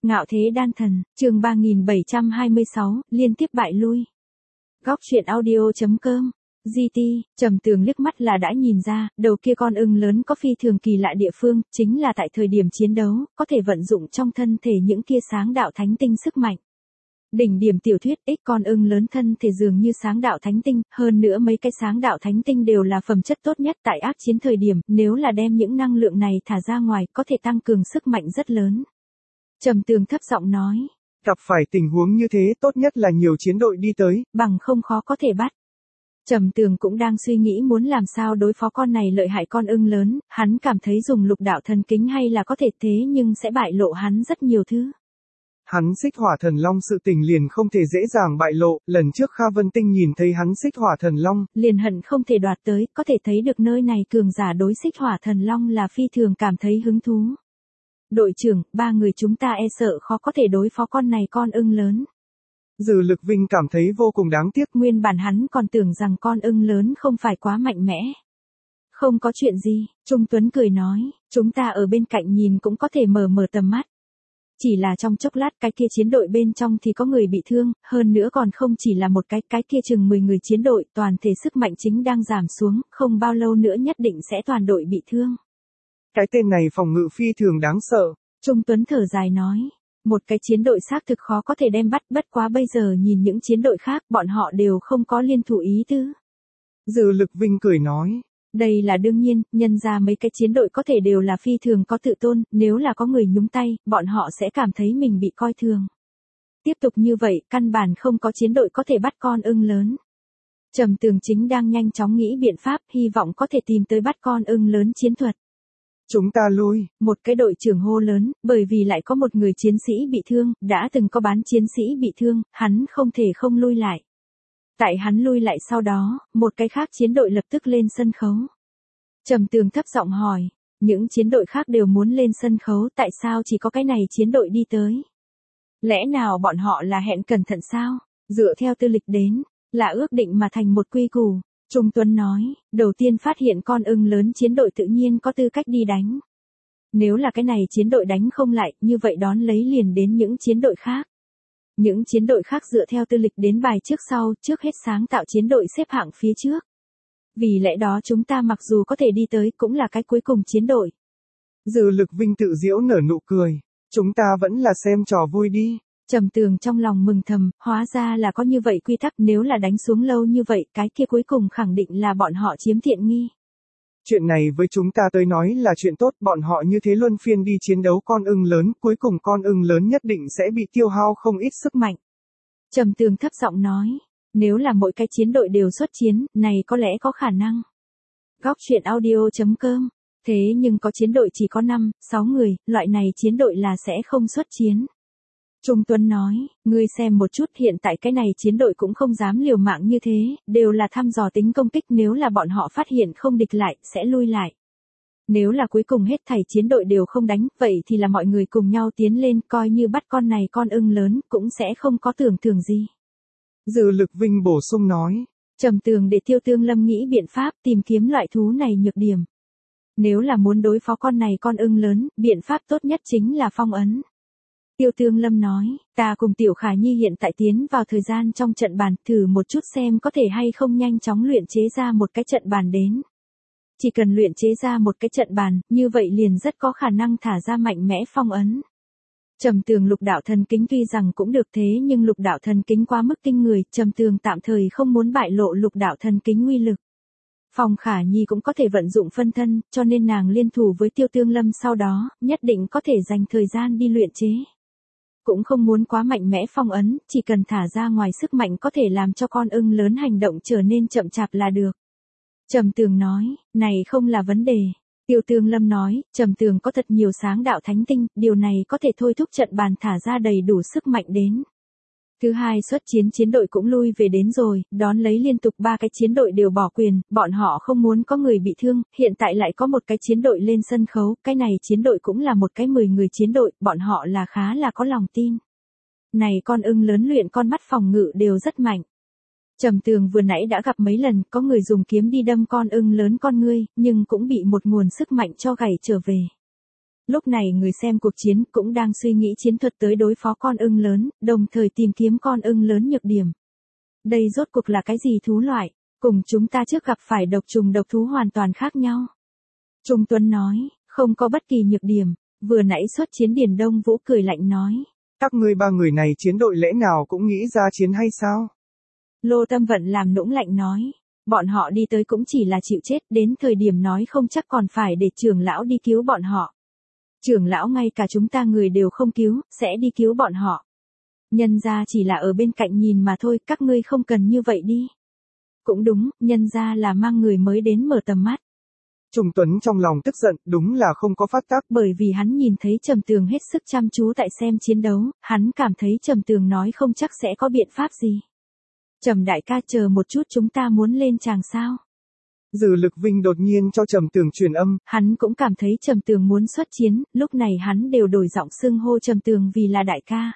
Ngạo thế đan thần, chương 3726, liên tiếp bại lui. Góc truyện audio.com, GT, Trầm Tường liếc mắt là đã nhìn ra, đầu kia con ưng lớn có phi thường kỳ lạ địa phương, chính là tại thời điểm chiến đấu, có thể vận dụng trong thân thể những kia sáng đạo thánh tinh sức mạnh. Đỉnh điểm tiểu thuyết ích con ưng lớn thân thể dường như sáng đạo thánh tinh, hơn nữa mấy cái sáng đạo thánh tinh đều là phẩm chất tốt nhất tại ác chiến thời điểm, nếu là đem những năng lượng này thả ra ngoài, có thể tăng cường sức mạnh rất lớn. Trầm Tường thấp giọng nói. Gặp phải tình huống như thế tốt nhất là nhiều chiến đội đi tới, bằng không khó có thể bắt. Trầm Tường cũng đang suy nghĩ muốn làm sao đối phó con này lợi hại con ưng lớn, hắn cảm thấy dùng lục đạo thần kính hay là có thể thế nhưng sẽ bại lộ hắn rất nhiều thứ. Hắn xích hỏa thần long sự tình liền không thể dễ dàng bại lộ, lần trước Kha Vân Tinh nhìn thấy hắn xích hỏa thần long, liền hận không thể đoạt tới, có thể thấy được nơi này cường giả đối xích hỏa thần long là phi thường cảm thấy hứng thú. Đội trưởng, 3 người chúng ta e sợ khó có thể đối phó con này con ưng lớn. Dư Lực Vinh cảm thấy vô cùng đáng tiếc, nguyên bản hắn còn tưởng rằng con ưng lớn không phải quá mạnh mẽ. Không có chuyện gì, Trung Tuấn cười nói, chúng ta ở bên cạnh nhìn cũng có thể mở tầm mắt. Chỉ là trong chốc lát cái kia chiến đội bên trong thì có người bị thương, hơn nữa còn không chỉ là một cái kia chừng 10 người chiến đội, toàn thể sức mạnh chính đang giảm xuống, không bao lâu nữa nhất định sẽ toàn đội bị thương. Cái tên này phòng ngự phi thường đáng sợ. Trung Tuấn thở dài nói, một cái chiến đội xác thực khó có thể đem bắt, bất quá bây giờ nhìn những chiến đội khác bọn họ đều không có liên thủ ý tứ. Dư Lực Vinh cười nói. Đây là đương nhiên, nhân ra mấy cái chiến đội có thể đều là phi thường có tự tôn, nếu là có người nhúng tay, bọn họ sẽ cảm thấy mình bị coi thường. Tiếp tục như vậy, căn bản không có chiến đội có thể bắt con ưng lớn. Trầm Tường chính đang nhanh chóng nghĩ biện pháp, hy vọng có thể tìm tới bắt con ưng lớn chiến thuật. Chúng ta lui, một cái đội trưởng hô lớn, bởi vì lại có một người chiến sĩ bị thương, đã từng có bán chiến sĩ bị thương, hắn không thể không lui lại. Tại hắn lui lại sau đó, một cái khác chiến đội lập tức lên sân khấu. Trầm Tường thấp giọng hỏi, những chiến đội khác đều muốn lên sân khấu, tại sao chỉ có cái này chiến đội đi tới? Lẽ nào bọn họ là hẹn cẩn thận sao? Dựa theo tư lịch đến, là ước định mà thành một quy củ. Trung Tuấn nói, đầu tiên phát hiện con ưng lớn chiến đội tự nhiên có tư cách đi đánh. Nếu là cái này chiến đội đánh không lại, như vậy đón lấy liền đến những chiến đội khác. Những chiến đội khác dựa theo tư lịch đến bài trước sau, trước hết sáng tạo chiến đội xếp hạng phía trước. Vì lẽ đó chúng ta mặc dù có thể đi tới cũng là cái cuối cùng chiến đội. Dư Lực Vinh tự giễu nở nụ cười, chúng ta vẫn là xem trò vui đi. Trầm Tường trong lòng mừng thầm, hóa ra là có như vậy quy tắc, nếu là đánh xuống lâu như vậy, cái kia cuối cùng khẳng định là bọn họ chiếm tiện nghi. Chuyện này với chúng ta tới nói là chuyện tốt, bọn họ như thế luân phiên đi chiến đấu con ưng lớn, cuối cùng con ưng lớn nhất định sẽ bị tiêu hao không ít sức mạnh. Trầm Tường thấp giọng nói, nếu là mỗi cái chiến đội đều xuất chiến, này có lẽ có khả năng. Góc truyện audio.com, thế nhưng có chiến đội chỉ có 5, 6 người, loại này chiến đội là sẽ không xuất chiến. Trung Tuấn nói, ngươi xem một chút, hiện tại cái này chiến đội cũng không dám liều mạng như thế, đều là thăm dò tính công kích, nếu là bọn họ phát hiện không địch lại, sẽ lui lại. Nếu là cuối cùng hết thảy chiến đội đều không đánh, vậy thì là mọi người cùng nhau tiến lên, coi như bắt con này con ưng lớn, cũng sẽ không có tưởng thưởng gì. Dư Lực Vinh bổ sung nói. Trầm Tường để Tiêu Tương Lâm nghĩ biện pháp tìm kiếm loại thú này nhược điểm. Nếu là muốn đối phó con này con ưng lớn, biện pháp tốt nhất chính là phong ấn. Tiêu Tương Lâm nói, ta cùng Tiểu Khả Nhi hiện tại tiến vào thời gian trong trận bàn, thử một chút xem có thể hay không nhanh chóng luyện chế ra một cái trận bàn đến. Chỉ cần luyện chế ra một cái trận bàn, như vậy liền rất có khả năng thả ra mạnh mẽ phong ấn. Trầm Tường lục đạo thần kính tuy rằng cũng được thế nhưng lục đạo thần kính quá mức kinh người, Trầm Tường tạm thời không muốn bại lộ lục đạo thần kính uy lực. Phong Khả Nhi cũng có thể vận dụng phân thân, cho nên nàng liên thủ với Tiêu Tương Lâm sau đó, nhất định có thể dành thời gian đi luyện chế. Cũng không muốn quá mạnh mẽ phong ấn, chỉ cần thả ra ngoài sức mạnh có thể làm cho con ưng lớn hành động trở nên chậm chạp là được. Trầm Tường nói, này không là vấn đề. Tiêu Tương Lâm nói, Trầm Tường có thật nhiều sáng đạo thánh tinh, điều này có thể thôi thúc trận bàn thả ra đầy đủ sức mạnh đến. Thứ hai, xuất chiến đội cũng lui về đến rồi, đón lấy liên tục 3 cái chiến đội đều bỏ quyền, bọn họ không muốn có người bị thương, hiện tại lại có một cái chiến đội lên sân khấu, cái này chiến đội cũng là một cái 10 người chiến đội, bọn họ là khá là có lòng tin. Này con ưng lớn luyện con mắt phòng ngự đều rất mạnh. Trầm Tường vừa nãy đã gặp mấy lần, có người dùng kiếm đi đâm con ưng lớn con ngươi, nhưng cũng bị một nguồn sức mạnh cho gảy trở về. Lúc này người xem cuộc chiến cũng đang suy nghĩ chiến thuật tới đối phó con ưng lớn, đồng thời tìm kiếm con ưng lớn nhược điểm. Đây rốt cuộc là cái gì thú loại, cùng chúng ta trước gặp phải độc trùng độc thú hoàn toàn khác nhau. Trung Tuấn nói, không có bất kỳ nhược điểm, vừa nãy xuất chiến Điền Đông Vũ cười lạnh nói. Các ngươi ba người này chiến đội lẽ nào cũng nghĩ ra chiến hay sao? Lô Tâm Vận làm nũng lạnh nói. Bọn họ đi tới cũng chỉ là chịu chết, đến thời điểm nói không chắc còn phải để trưởng lão đi cứu bọn họ. Trưởng lão ngay cả chúng ta người đều không cứu, sẽ đi cứu bọn họ. Nhân gia chỉ là ở bên cạnh nhìn mà thôi, các ngươi không cần như vậy đi. Cũng đúng, nhân gia là mang người mới đến mở tầm mắt. Trung Tuấn trong lòng tức giận, đúng là không có phát tác. Bởi vì hắn nhìn thấy Trầm Tường hết sức chăm chú tại xem chiến đấu, hắn cảm thấy Trầm Tường nói không chắc sẽ có biện pháp gì. Trầm đại ca chờ một chút, chúng ta muốn lên tràng sao? Dư Lực Vinh đột nhiên cho Trầm Tường truyền âm. Hắn cũng cảm thấy Trầm Tường muốn xuất chiến, lúc này hắn đều đổi giọng xưng hô Trầm Tường vì là đại ca.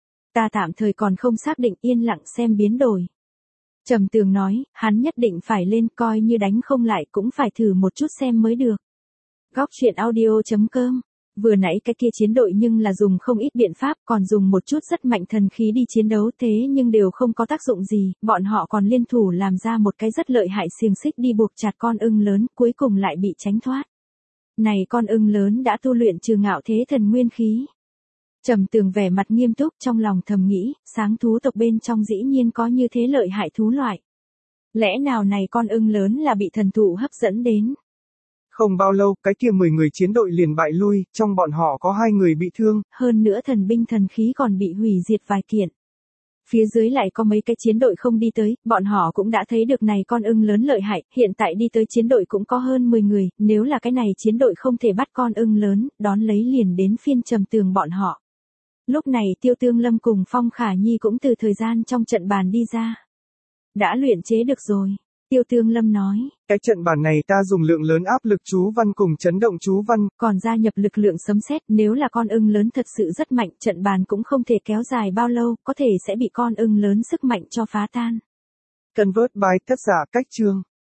Ta tạm thời còn không xác định, yên lặng xem biến đổi. Trầm Tường nói, hắn nhất định phải lên, coi như đánh không lại cũng phải thử một chút xem mới được. Góc truyện audio.com. Vừa nãy cái kia chiến đội nhưng là dùng không ít biện pháp, còn dùng một chút rất mạnh thần khí đi chiến đấu, thế nhưng đều không có tác dụng gì, bọn họ còn liên thủ làm ra một cái rất lợi hại xiềng xích đi buộc chặt con ưng lớn, cuối cùng lại bị tránh thoát. Này con ưng lớn đã tu luyện trừ ngạo thế thần nguyên khí. Trầm Tường vẻ mặt nghiêm túc, trong lòng thầm nghĩ, sáng thú tộc bên trong dĩ nhiên có như thế lợi hại thú loại. Lẽ nào này con ưng lớn là bị thần thụ hấp dẫn đến? Không bao lâu, cái kia 10 người chiến đội liền bại lui, trong bọn họ có 2 người bị thương. Hơn nữa thần binh thần khí còn bị hủy diệt vài kiện. Phía dưới lại có mấy cái chiến đội không đi tới, bọn họ cũng đã thấy được này con ưng lớn lợi hại, hiện tại đi tới chiến đội cũng có hơn 10 người, nếu là cái này chiến đội không thể bắt con ưng lớn, đón lấy liền đến phiên Trầm Tường bọn họ. Lúc này Tiêu Tương Lâm cùng Phong Khả Nhi cũng từ thời gian trong trận bàn đi ra. Đã luyện chế được rồi, Tiêu Tương Lâm nói. Cái trận bàn này ta dùng lượng lớn áp lực chú văn cùng chấn động chú văn. Còn gia nhập lực lượng sấm sét, nếu là con ưng lớn thật sự rất mạnh, trận bàn cũng không thể kéo dài bao lâu, có thể sẽ bị con ưng lớn sức mạnh cho phá tan. Convert by tác giả Cách Chương.